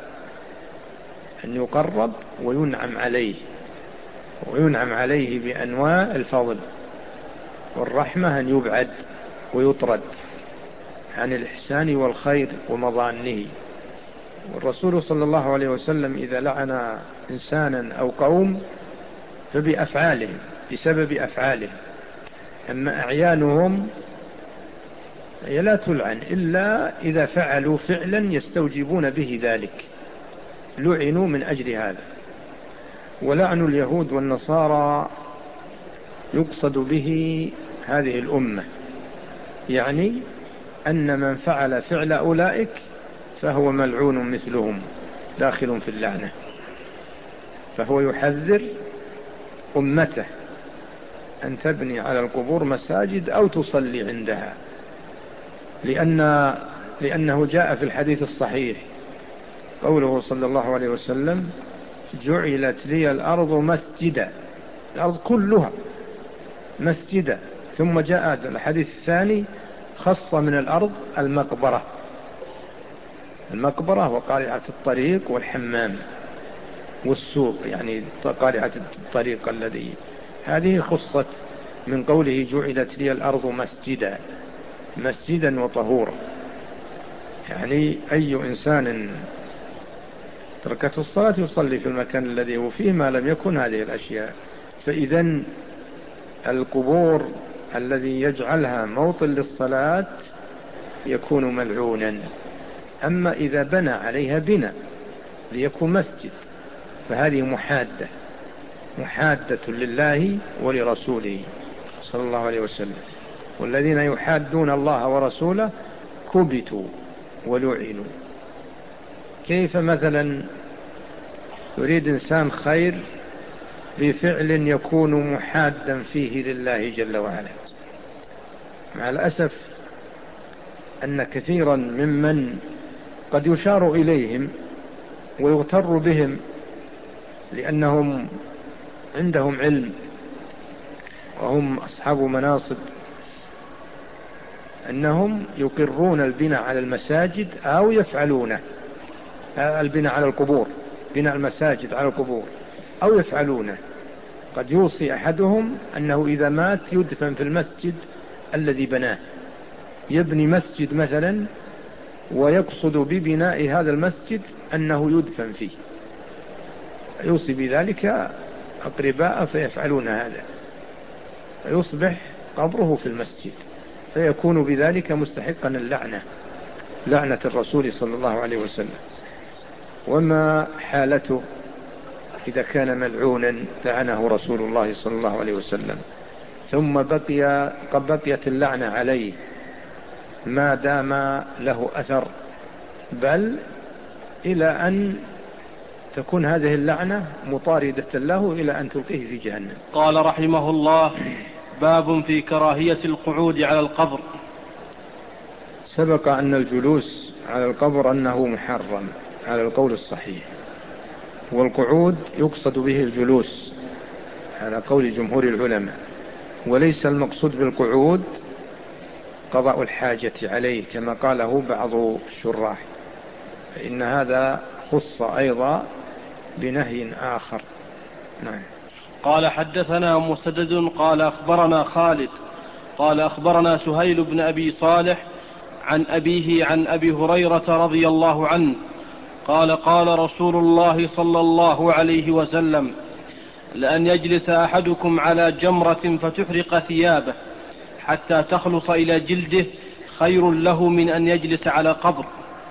أن يقرب وينعم عليه، وينعم عليه بأنواع الفضل، والرحمة أن يبعد ويطرد عن الإحسان والخير ومظانه. والرسول صلى الله عليه وسلم إذا لعن إنسانا أو قوم فبأفعالهم، بسبب أفعالهم. أما أعيانهم هي لا تلعن إلا إذا فعلوا فعلا يستوجبون به ذلك، لعنوا من أجل هذا. ولعن اليهود والنصارى يقصد به هذه الأمة، يعني أن من فعل فعل أولئك فهو ملعون مثلهم، داخل في اللعنة. فهو يحذر أمته أن تبني على القبور مساجد أو تصلي عندها، لأنه جاء في الحديث الصحيح قوله صلى الله عليه وسلم: جعلت لي الأرض مسجدا، الأرض كلها مسجدا. ثم جاء الحديث الثاني خص من الأرض المقبرة وقارعة الطريق والحمام والسوق، يعني قارعة الطريق الذي هذه خصت من قوله جعلت لي الأرض مسجدا وطهورا. يعني أي إنسان تركته الصلاة يصلي في المكان الذي هو فيه ما لم يكن هذه الأشياء. فإذن القبور الذي يجعلها موطن للصلاة يكون ملعونا. أما إذا بنى عليها بناء ليكون مسجد فهذه محادة لله ولرسوله صلى الله عليه وسلم. والذين يحادون الله ورسوله كبتوا ولعنوا. كيف مثلا يريد إنسان خير بفعل يكون محادا فيه لله جل وعلا؟ مع الأسف أن كثيرا ممن قد يشار إليهم ويغتر بهم لأنهم عندهم علم وهم أصحاب مناصب، أنهم يقرون البناء على المساجد أو يفعلونه، البناء على القبور، بناء المساجد على القبور، أو يفعلونه. قد يوصي أحدهم أنه إذا مات يدفن في المسجد الذي بناه، يبني مسجد مثلا ويقصد ببناء هذا المسجد أنه يدفن فيه، يوصي بذلك أقرباء فيفعلون هذا، فيصبح قبره في المسجد، فيكون بذلك مستحقا لعنة الرسول صلى الله عليه وسلم. وما حالته إذا كان ملعونا لعنه رسول الله صلى الله عليه وسلم ثم قد بقيت اللعنة عليه ما دام له أثر، بل إلى أن تكون هذه اللعنة مطاردة له إلى أن تلقيه في جهنم. قال رحمه الله: باب في كراهية القعود على القبر. سبق أن الجلوس على القبر أنه محرم على القول الصحيح، والقعود يقصد به الجلوس على قول جمهور العلماء، وليس المقصود بالقعود قضاء الحاجة عليه كما قاله بعض الشراح، فإن هذا خص أيضا بنهي آخر. نعم. قال حدثنا مسدد قال أخبرنا خالد قال أخبرنا سهيل بن أبي صالح عن أبيه عن أبي هريرة رضي الله عنه قال قال رسول الله صلى الله عليه وسلم: لأن يجلس أحدكم على جمرة فتحرق ثيابه حتى تخلص إلى جلده خير له من أن يجلس على قبر.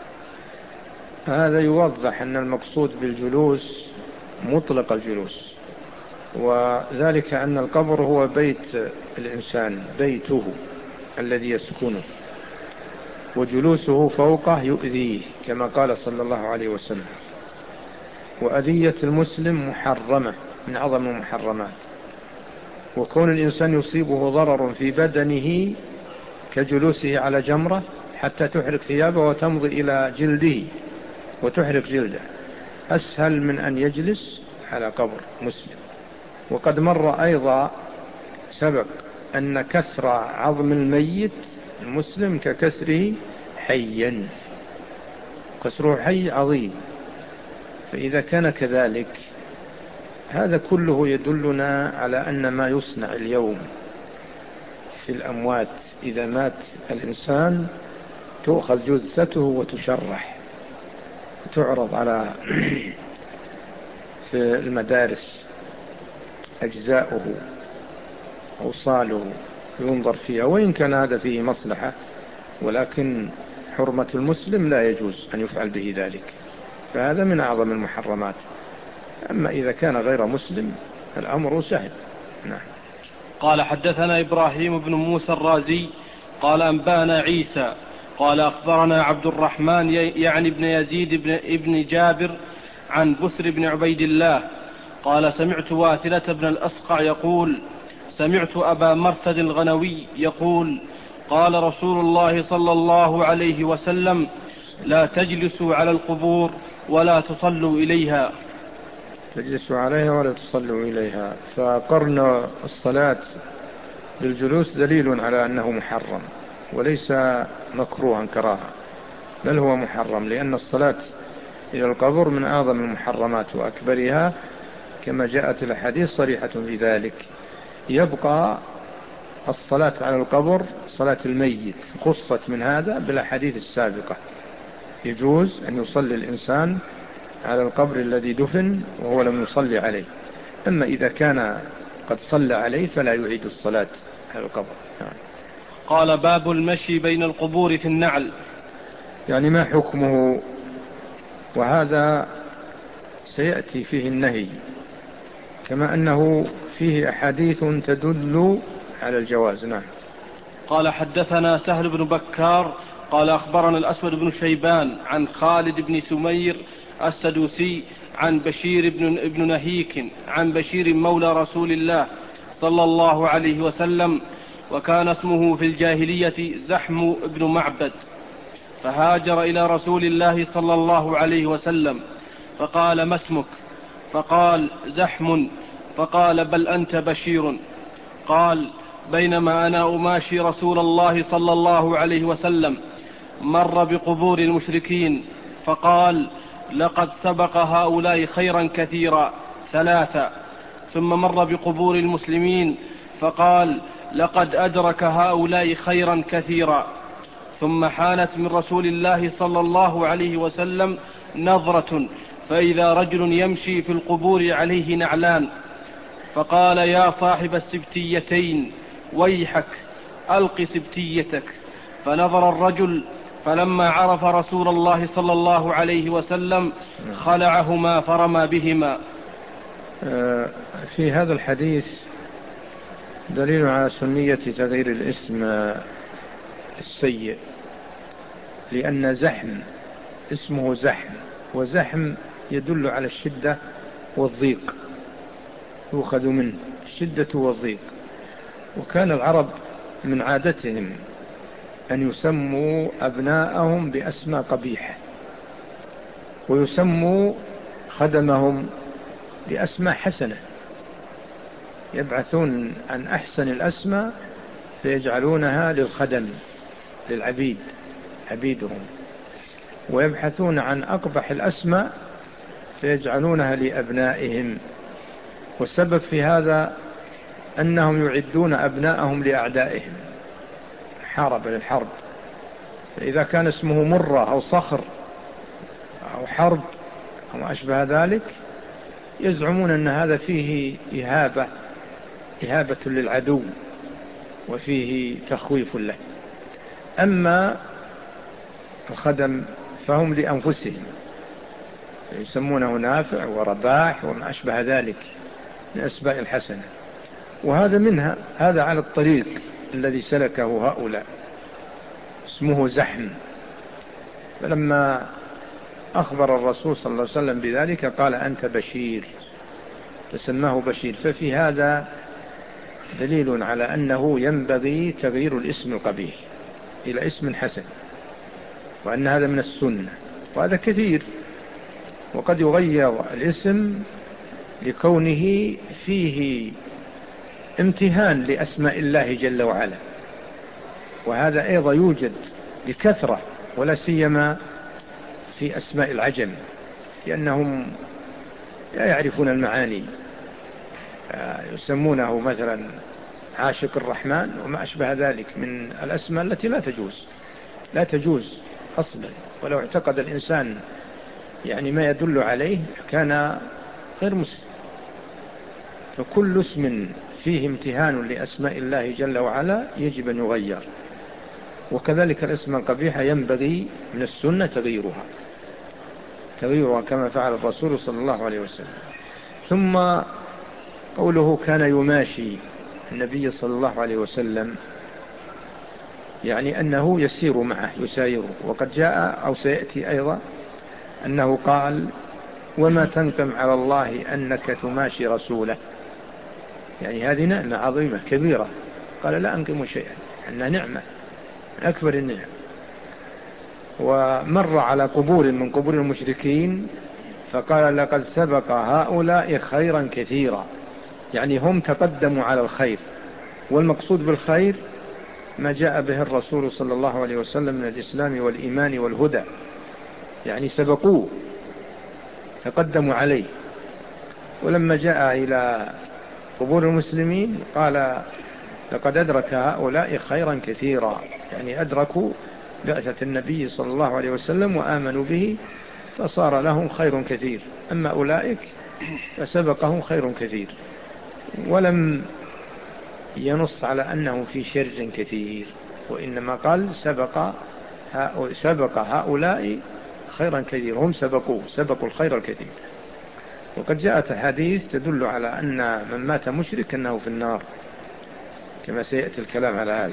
هذا يوضح أن المقصود بالجلوس مطلق الجلوس، وذلك أن القبر هو بيت الإنسان، بيته الذي يسكنه، وجلوسه فوقه يؤذيه كما قال صلى الله عليه وسلم. وأذية المسلم محرمة من أعظم المحرمات، وكون الإنسان يصيبه ضرر في بدنه كجلوسه على جمرة حتى تحرق ثيابه وتمضي إلى جلده وتحرق جلده أسهل من أن يجلس على قبر مسلم. وقد مر أيضا سبق أن كسر عظم الميت المسلم ككسره حيا، كسره حي عظيم. فإذا كان كذلك هذا كله يدلنا على أن ما يصنع اليوم في الأموات إذا مات الإنسان تؤخذ جثته وتشرح وتعرض على في المدارس أجزاؤه أوصاله ينظر فيها، وإن كان هذا فيه مصلحة، ولكن حرمة المسلم لا يجوز أن يفعل به ذلك، فهذا من أعظم المحرمات. أما إذا كان غير مسلم الأمر سهل. نعم. قال حدثنا إبراهيم بن موسى الرازي قال أنبانا عيسى قال أخبرنا عبد الرحمن يعني بن يزيد ابن جابر عن بسر بن عبيد الله قال سمعت واثلة بن الأسقع يقول سمعت أبا مرثد الغنوي يقول قال رسول الله صلى الله عليه وسلم: لا تجلسوا على القبور ولا تصلوا إليها. تجلسوا عليها ولا تصلوا إليها. فقرن الصلاة بالجلوس دليل على أنه محرم، وليس مكروها كراهة، بل هو محرم، لأن الصلاة إلى القبر من أعظم المحرمات وأكبرها كما جاءت الحديث صريحة في ذلك. يبقى الصلاة على القبر صلاة الميت خصت من هذا بالأحاديث السابقة، يجوز أن يصلي الإنسان على القبر الذي دفن وهو لم يصلي عليه. أما إذا كان قد صلى عليه فلا يعيد الصلاة على القبر. قال باب المشي بين القبور في النعل، يعني ما حكمه؟ وهذا سيأتي فيه النهي، كما أنه فيه أحاديث تدل على الجواز. نعم. قال حدثنا سهل بن بكار قال أخبرنا الأسود بن شيبان عن خالد بن سمير السدوسي عن بشير بن نهيك عن بشير مولى رسول الله صلى الله عليه وسلم، وكان اسمه في الجاهلية زحم بن معبد، فهاجر إلى رسول الله صلى الله عليه وسلم فقال: ما اسمك؟ فقال: زحم. فقال: بل أنت بشير. قال: بينما أنا أماشي رسول الله صلى الله عليه وسلم مر بقبور المشركين فقال: لقد سبق هؤلاء خيرا كثيرا ثلاثة. ثم مر بقبور المسلمين فقال: لقد أدرك هؤلاء خيرا كثيرا. ثم حانت من رسول الله صلى الله عليه وسلم نظرة فإذا رجل يمشي في القبور عليه نعلان، فقال: يا صاحب السبتيتين ويحك ألق سبتيتك. فنظر الرجل فلما عرف رسول الله صلى الله عليه وسلم خلعهما فرمى بهما. في هذا الحديث دليل على سنية تغيير الاسم السيء، لأن زحم اسمه زحم، وزحم يدل على الشدة والضيق، يؤخذ منه الشدة والضيق. وكان العرب من عادتهم أن يسموا أبناءهم بأسماء قبيحة، ويسموا خدمهم بأسماء حسنة، يبعثون عن أحسن الأسماء فيجعلونها للخدم، للعبيد، عبيدهم، ويبحثون عن أقبح الأسماء فيجعلونها لأبنائهم. والسبب في هذا أنهم يعدون أبنائهم لأعدائهم، حارب للحرب. فإذا كان اسمه مرة أو صخر أو حرب أو أشبه ذلك يزعمون أن هذا فيه إهابة للعدو وفيه تخويف له. أما الخدم فهم لأنفسهم، يسمونه نافع ورباح وما أشبه ذلك من أسماء الحسنة. وهذا منها، هذا على الطريق الذي سلكه هؤلاء، اسمه زحم. فلما أخبر الرسول صلى الله عليه وسلم بذلك قال أنت بشير، فسماه بشير. ففي هذا دليل على أنه ينبغي تغيير الاسم القبيح إلى اسم حسن، وأن هذا من السنة، وهذا كثير. وقد يغير الاسم لكونه فيه امتهان لأسماء الله جل وعلا، وهذا أيضا يوجد بكثرة، ولا سيما في أسماء العجم، لأنهم لا يعرفون المعاني. يسمونه مثلا عاشق الرحمن وما أشبه ذلك من الأسماء التي لا تجوز أصلا. ولو اعتقد الإنسان يعني ما يدل عليه كان غير مسلم. فكل اسم فيه امتهان لأسماء الله جل وعلا يجب أن يغير. وكذلك الاسم القبيح ينبغي من السنة تغييرها كما فعل الرسول صلى الله عليه وسلم. ثم قوله كان يماشي النبي صلى الله عليه وسلم، يعني أنه يسير معه، يسايره. وقد جاء أو سيأتي أيضا أنه قال وما تنقم على الله أنك تماشي رسوله، يعني هذه نعمة عظيمة كبيرة. قال لا أنقم شيئا، أنها نعمة أكبر النعم. ومر على قبور من قبور المشركين فقال لقد سبق هؤلاء خيرا كثيرا، يعني هم تقدموا على الخير. والمقصود بالخير ما جاء به الرسول صلى الله عليه وسلم من الإسلام والإيمان والهدى، يعني سبقوه، تقدموا عليه. ولما جاء إلى قبور المسلمين قال لقد أدرك هؤلاء خيرا كثيرا، يعني أدركوا بعثة النبي صلى الله عليه وسلم وآمنوا به فصار لهم خير كثير. أما أولئك فسبقهم خير كثير. ولم ينص على أنهم في شر كثير، وإنما قال سبق هؤلاء خيرا كثير، هم سبقوا الخير الكثير. وقد جاءت حديث تدل على أن من مات مشرك أنه في النار، كما سيأتي الكلام على هذا.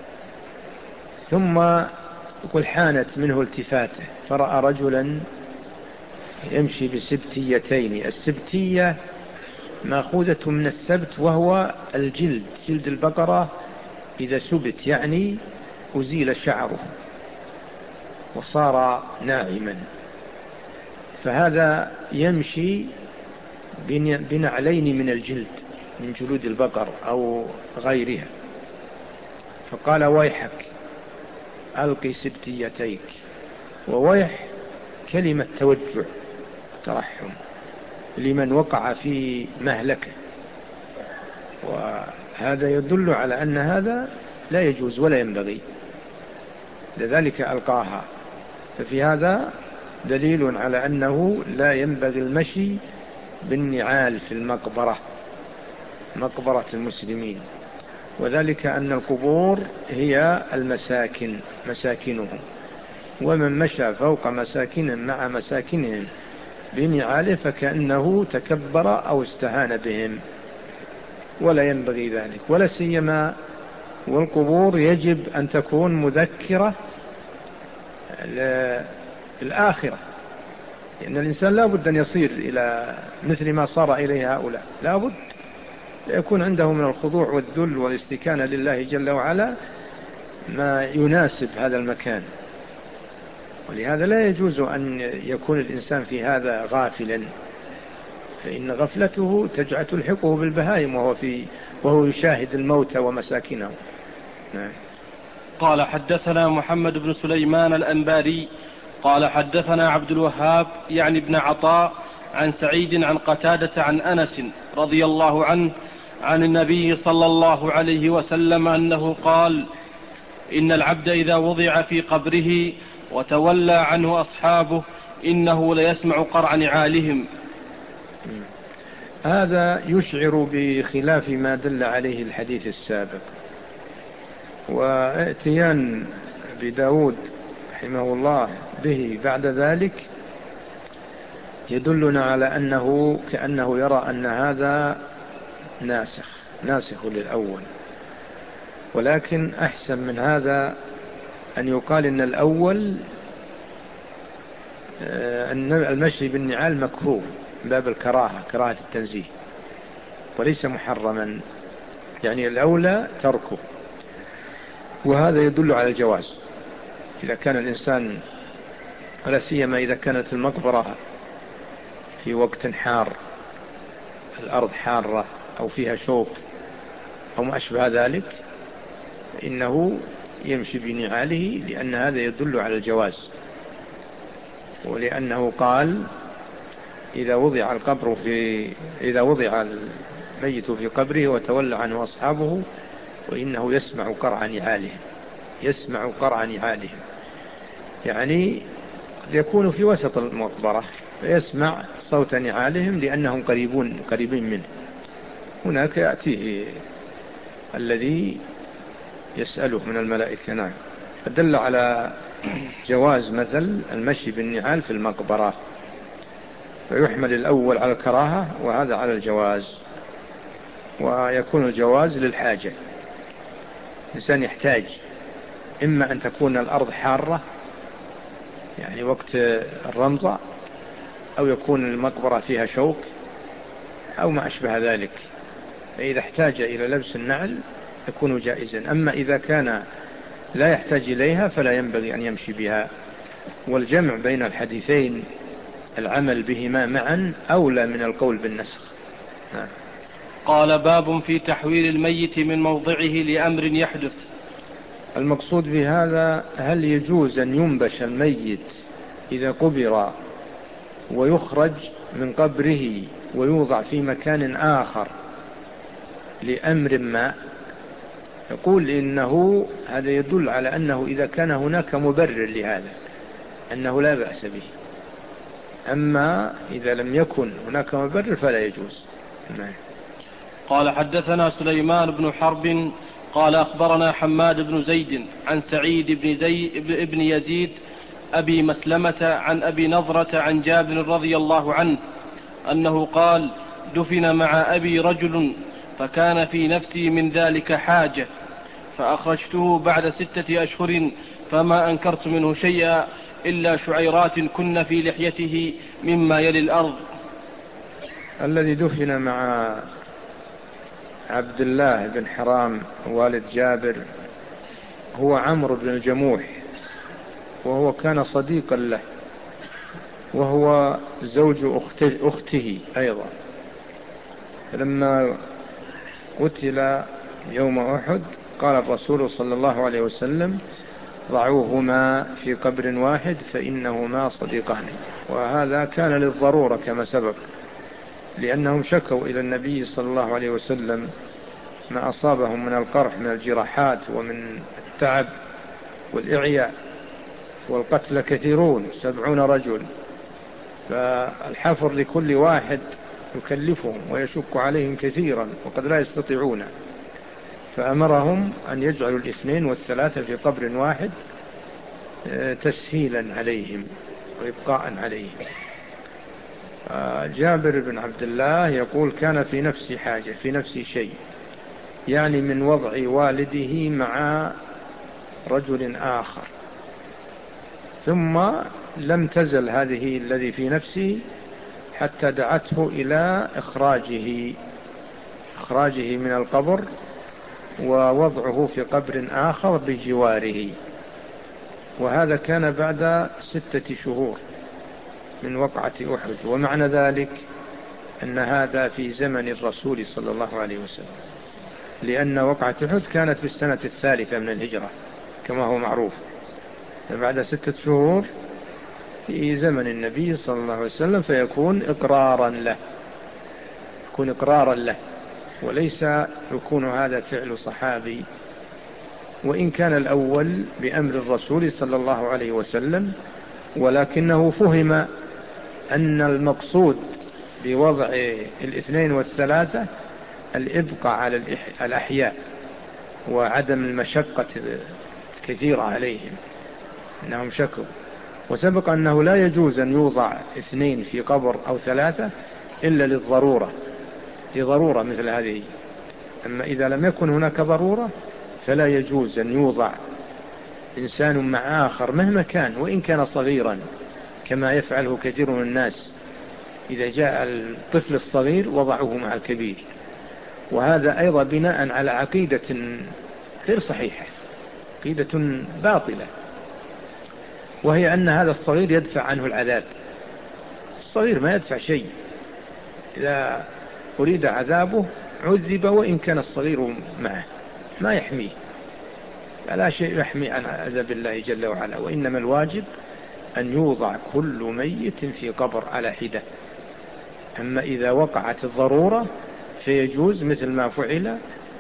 ثم يقول حانت منه التفاته فرأى رجلا يمشي بسبتيتين. السبتية مأخوذة من السبت، وهو الجلد، جلد البقرة إذا سبت يعني أزيل شعره وصار ناعما. فهذا يمشي بنعلين من الجلد، من جلود البقر أو غيرها. فقال ويحك ألقي سبتيتيك. وويح كلمة توجع، ترحم لمن وقع في مهلكه، وهذا يدل على أن هذا لا يجوز ولا ينبغي، لذلك ألقاها. ففي هذا دليل على أنه لا ينبغي المشي بالنعال في المقبرة، مقبرة المسلمين. وذلك أن القبور هي المساكن، مساكنهم، ومن مشى فوق مساكن مع مساكنهم بنعاله فكأنه تكبر أو استهان بهم، ولا ينبغي ذلك. ولا سيما والقبور يجب أن تكون مذكرة للآخرة، لأن الإنسان لا بد أن يصير إلى مثل ما صار إليه هؤلاء، لا بد يكون عنده من الخضوع والذل والاستكانة لله جل وعلا ما يناسب هذا المكان. ولهذا لا يجوز أن يكون الإنسان في هذا غافلا، فإن غفلته تلحقه بالبهائم وهو يشاهد الموت ومساكنه. نعم. قال حدثنا محمد بن سليمان الأنباري قال حدثنا عبد الوهاب يعني ابن عطاء عن سعيد عن قتادة عن أنس رضي الله عنه عن النبي صلى الله عليه وسلم أنه قال: إن العبد إذا وضع في قبره وتولى عنه أصحابه إنه ليسمع قرع نعالهم. هذا يشعر بخلاف ما دل عليه الحديث السابق. واتيان بداود رحمه الله به بعد ذلك يدلنا على أنه كأنه يرى أن هذا ناسخ للأول، ولكن أحسن من هذا أن يقال إن الأول أن المشي بالنعال مكروه باب كراهة التنزيه وليس محرما، يعني الأولى تركه. وهذا يدل على الجواز إذا كان الإنسان، ولا سيما إذا كانت المقبرة في وقت حار، الأرض حارة أو فيها شوك أو ما أشبه ذلك، إنه يمشي بنعاله، لأن هذا يدل على الجواز. ولأنه قال: إذا وضع الميت في قبره وتولى عنه أصحابه وإنه يسمع قرع نعالهم، يعني يكون في وسط المقبرة فيسمع صوت نعالهم لأنهم قريبين منه. هناك يأتيه الذي يسأله من الملائكة. نعم. فدل على جواز مثل المشي بالنعال في المقبرة، فيحمل الأول على الكراهة وهذا على الجواز. ويكون الجواز للحاجة، الإنسان يحتاج إما أن تكون الأرض حارة يعني وقت الرمضة، أو يكون المقبرة فيها شوك أو ما أشبه ذلك، فإذا احتاج إلى لبس النعل يكون جائزا. أما إذا كان لا يحتاج إليها فلا ينبغي أن يمشي بها. والجمع بين الحديثين، العمل بهما معا، أولى من القول بالنسخ. قال: باب في تحويل الميت من موضعه لأمر يحدث. المقصود بهذا: هل يجوز أن ينبش الميت إذا قبر ويخرج من قبره ويوضع في مكان آخر لأمر ما؟ يقول إنه هذا يدل على أنه إذا كان هناك مبرر لهذا أنه لا بأس به، أما إذا لم يكن هناك مبرر فلا يجوز. قال حدثنا سليمان بن حرب قال أخبرنا حماد بن زيد عن سعيد بن يزيد أبي مسلمة عن أبي نضرة عن جابر رضي الله عنه أنه قال: دفن مع أبي رجل فكان في نفسي من ذلك حاجة فأخرجته بعد 6 أشهر فما أنكرت منه شيئا إلا شعيرات كن في لحيته مما يلي الأرض. الذي دفن مع عبد الله بن حرام والد جابر هو عمرو بن الجموح، وهو كان صديقا له، وهو زوج أخته أيضا. لما قتل يوم أحد قال الرسول صلى الله عليه وسلم: ضعوهما في قبر واحد فإنهما صديقان. وهذا كان للضرورة كما سبق، لأنهم شكوا إلى النبي صلى الله عليه وسلم ما أصابهم من القرح من الجراحات ومن التعب والإعياء، والقتل كثيرون 70 رجل، فالحفر لكل واحد يكلفهم ويشك عليهم كثيرا وقد لا يستطيعون، فأمرهم أن يجعلوا 2 و3 في قبر واحد تسهيلا عليهم وإبقاء عليهم. جابر بن عبد الله يقول: كان في نفسي حاجة، في نفسي شيء، يعني من وضع والده مع رجل آخر، ثم لم تزل هذه الذي في نفسي حتى دعته إلى إخراجه من القبر ووضعه في قبر آخر بجواره. وهذا كان بعد 6 شهور من وقعة أحد. ومعنى ذلك أن هذا في زمن الرسول صلى الله عليه وسلم، لأن وقعة أحد كانت في السنة 3 من الهجرة كما هو معروف، فبعد 6 شهور في زمن النبي صلى الله عليه وسلم، فيكون إقرارا له، يكون إقرارا له، وليس يكون هذا فعل صحابي. وإن كان الأول بأمر الرسول صلى الله عليه وسلم، ولكنه فهم أن المقصود بوضع 2 و3 الإبقاء على الأحياء وعدم المشقة الكثيرة عليهم، أنهم شكوا. وسبق أنه لا يجوز أن يوضع 2 في قبر أو 3 إلا للضرورة، لضرورة مثل هذه. أما إذا لم يكن هناك ضرورة فلا يجوز أن يوضع إنسان مع آخر مهما كان، وإن كان صغيرا، كما يفعله كثير من الناس، إذا جاء الطفل الصغير وضعوه مع الكبير. وهذا أيضا بناء على عقيدة غير صحيحة، عقيدة باطلة، وهي أن هذا الصغير يدفع عنه العذاب. الصغير ما يدفع شيء، إذا أريد عذابه عذب وإن كان الصغير معه، ما يحميه، فلا شيء يحمي عن عذاب الله جل وعلا. وإنما الواجب أن يوضع كل ميت في قبر على حدة. أما إذا وقعت الضرورة فيجوز، مثل ما فعل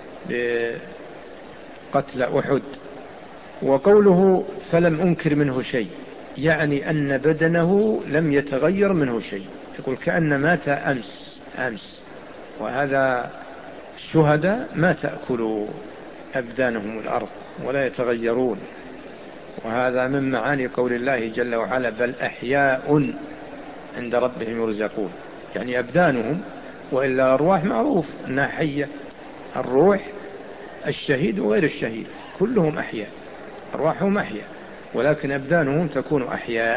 بقتل أحد. وقوله فلم أنكر منه شيء، يعني أن بدنه لم يتغير منه شيء، يقول كأن مات أمس. وهذا الشهداء ما تأكل أبدانهم الأرض ولا يتغيرون. وهذا من معاني قول الله جل وعلا بل أحياء عند ربهم يرزقون، يعني أبدانهم، وإلا أرواح معروف أنها حية. الروح الشهيد وغير الشهيد كلهم أحياء، أرواحهم أحياء، ولكن أبدانهم تكون أحياء.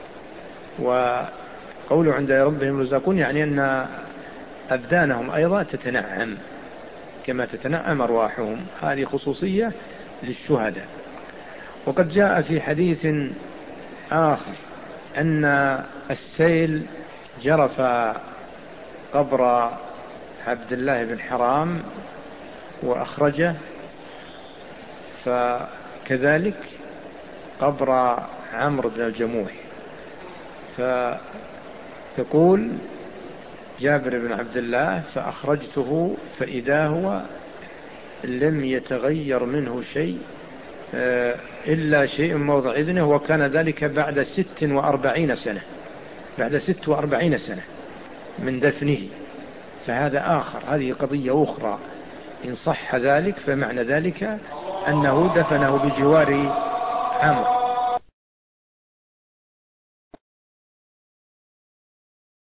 وقوله عند ربهم يرزقون يعني أن أبدانهم أيضا تتنعم كما تتنعم أرواحهم. هذه خصوصية للشهداء. وقد جاء في حديث آخر أن السيل جرف قبر عبد الله بن حرام وأخرجه، فكذلك قبر عمرو بن الجموح. فيقول جابر بن عبد الله فأخرجته فإذا هو لم يتغير منه شيء إلا شيء موضع إذنه، وكان ذلك بعد 46 سنة، بعد 46 سنة من دفنه. فهذا آخر، هذه قضية أخرى. إن صح ذلك فمعنى ذلك أنه دفنه بجوار عمرو.